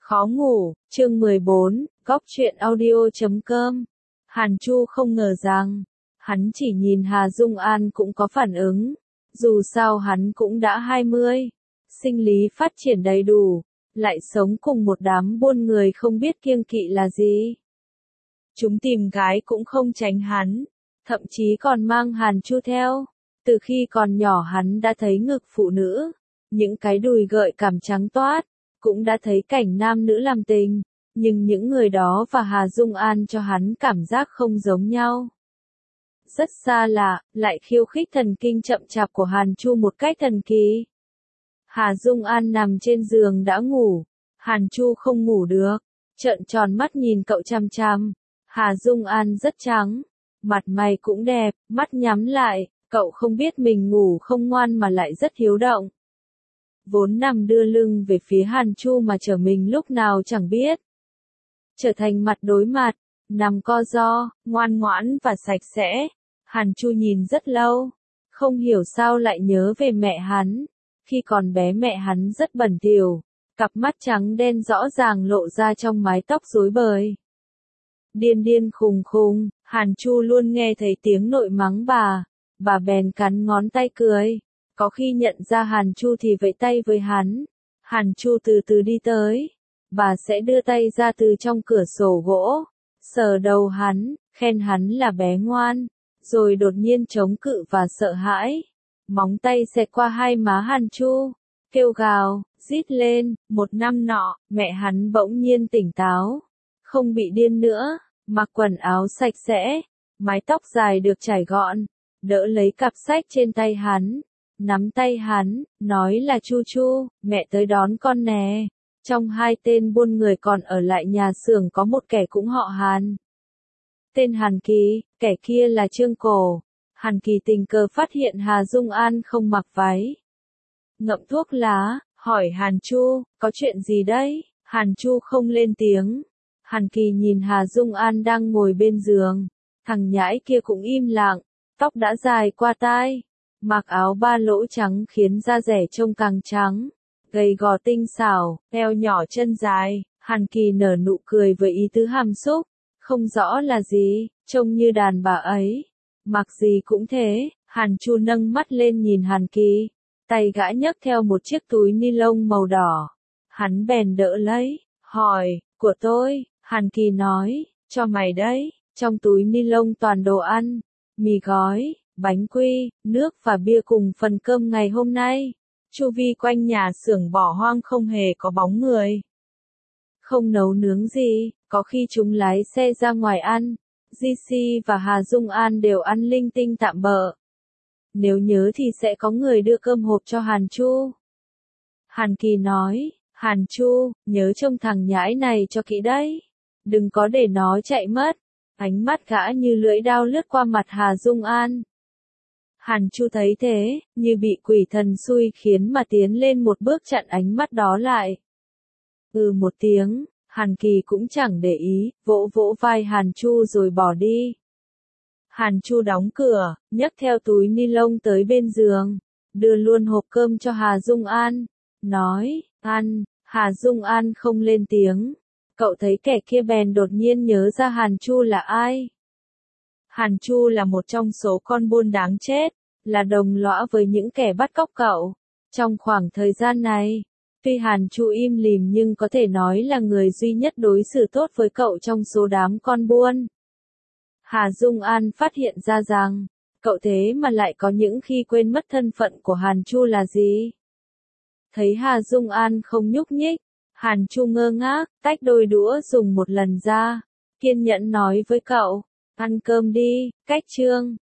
Khó ngủ, chương 14, góc truyện audio.com. Hàn Chu không ngờ rằng, hắn chỉ nhìn Hà Dung An cũng có phản ứng. Dù sao hắn cũng đã 20, sinh lý phát triển đầy đủ, lại sống cùng một đám buôn người không biết kiêng kỵ là gì. Chúng tìm gái cũng không tránh hắn, thậm chí còn mang Hàn Chu theo. Từ khi còn nhỏ hắn đã thấy ngực phụ nữ, những cái đùi gợi cảm trắng toát, cũng đã thấy cảnh nam nữ làm tình, nhưng những người đó và Hà Dung An cho hắn cảm giác không giống nhau. Rất xa lạ, lại khiêu khích thần kinh chậm chạp của Hàn Chu một cách thần kỳ. Hà Dung An nằm trên giường đã ngủ, Hàn Chu không ngủ được, trợn tròn mắt nhìn cậu chằm chằm. Hà Dung An rất trắng, mặt mày cũng đẹp, mắt nhắm lại, cậu không biết mình ngủ không ngoan mà lại rất hiếu động. Vốn nằm đưa lưng về phía Hàn Chu mà trở mình lúc nào chẳng biết. Trở thành mặt đối mặt, nằm co ro, ngoan ngoãn và sạch sẽ. Hàn Chu nhìn rất lâu, không hiểu sao lại nhớ về mẹ hắn. Khi còn bé mẹ hắn rất bẩn thỉu, cặp mắt trắng đen rõ ràng lộ ra trong mái tóc rối bời. Điên điên khùng khùng, Hàn Chu luôn nghe thấy tiếng nội mắng bà bèn cắn ngón tay cười. Có khi nhận ra Hàn Chu thì vẫy tay với hắn. Hàn Chu từ từ đi tới. Bà sẽ đưa tay ra từ trong cửa sổ gỗ, sờ đầu hắn, khen hắn là bé ngoan, rồi đột nhiên chống cự và sợ hãi. Móng tay xẹt qua hai má Hàn Chu, kêu gào, rít lên. Một năm nọ, mẹ hắn bỗng nhiên tỉnh táo, không bị điên nữa, mặc quần áo sạch sẽ, mái tóc dài được chải gọn, đỡ lấy cặp sách trên tay hắn. Nắm tay hắn, nói là Chu Chu, mẹ tới đón con nè. Trong hai tên buôn người còn ở lại nhà xưởng có một kẻ cũng họ Hàn. Tên Hàn Kỳ, kẻ kia là Trương Cổ. Hàn Kỳ tình cờ phát hiện Hà Dung An không mặc váy, ngậm thuốc lá, hỏi Hàn Chu, có chuyện gì đấy? Hàn Chu không lên tiếng. Hàn Kỳ nhìn Hà Dung An đang ngồi bên giường. Thằng nhãi kia cũng im lặng, tóc đã dài qua tai. Mặc áo ba lỗ trắng khiến da dẻ trông càng trắng, gầy gò tinh xảo, eo nhỏ chân dài. Hàn Kỳ nở nụ cười với ý tứ hàm xúc, không rõ là gì, trông như đàn bà ấy. Mặc gì cũng thế. Hàn Chu nâng mắt lên nhìn Hàn Kỳ, tay gã nhấc theo một chiếc túi ni lông màu đỏ. Hắn bèn đỡ lấy, hỏi, của tôi. Hàn Kỳ nói, cho mày đấy. Trong túi ni lông toàn đồ ăn, mì gói, bánh quy, nước và bia cùng phần cơm ngày hôm nay. Chu vi quanh nhà xưởng bỏ hoang không hề có bóng người. Không nấu nướng gì, có khi chúng lái xe ra ngoài ăn. GC và Hà Dung An đều ăn linh tinh tạm bợ. Nếu nhớ thì sẽ có người đưa cơm hộp cho Hàn Chu. Hàn Kỳ nói, Hàn Chu, nhớ trông thằng nhãi này cho kỹ đấy. Đừng có để nó chạy mất. Ánh mắt gã như lưỡi dao lướt qua mặt Hà Dung An. Hàn Chu thấy thế, như bị quỷ thần xui khiến mà tiến lên một bước chặn ánh mắt đó lại. Một tiếng, Hàn Kỳ cũng chẳng để ý, vỗ vỗ vai Hàn Chu rồi bỏ đi. Hàn Chu đóng cửa, nhấc theo túi ni lông tới bên giường, đưa luôn hộp cơm cho Hà Dung An, nói, ăn. Hà Dung An không lên tiếng. Cậu thấy kẻ kia bèn đột nhiên nhớ ra Hàn Chu là ai. Hàn Chu là một trong số con buôn đáng chết, là đồng lõa với những kẻ bắt cóc cậu. Trong khoảng thời gian này, tuy Hàn Chu im lìm nhưng có thể nói là người duy nhất đối xử tốt với cậu trong số đám con buôn. Hà Dung An phát hiện ra rằng, cậu thế mà lại có những khi quên mất thân phận của Hàn Chu là gì. Thấy Hà Dung An không nhúc nhích, Hàn Chu ngơ ngác, tách đôi đũa dùng một lần ra, kiên nhẫn nói với cậu, ăn cơm đi, cách chương.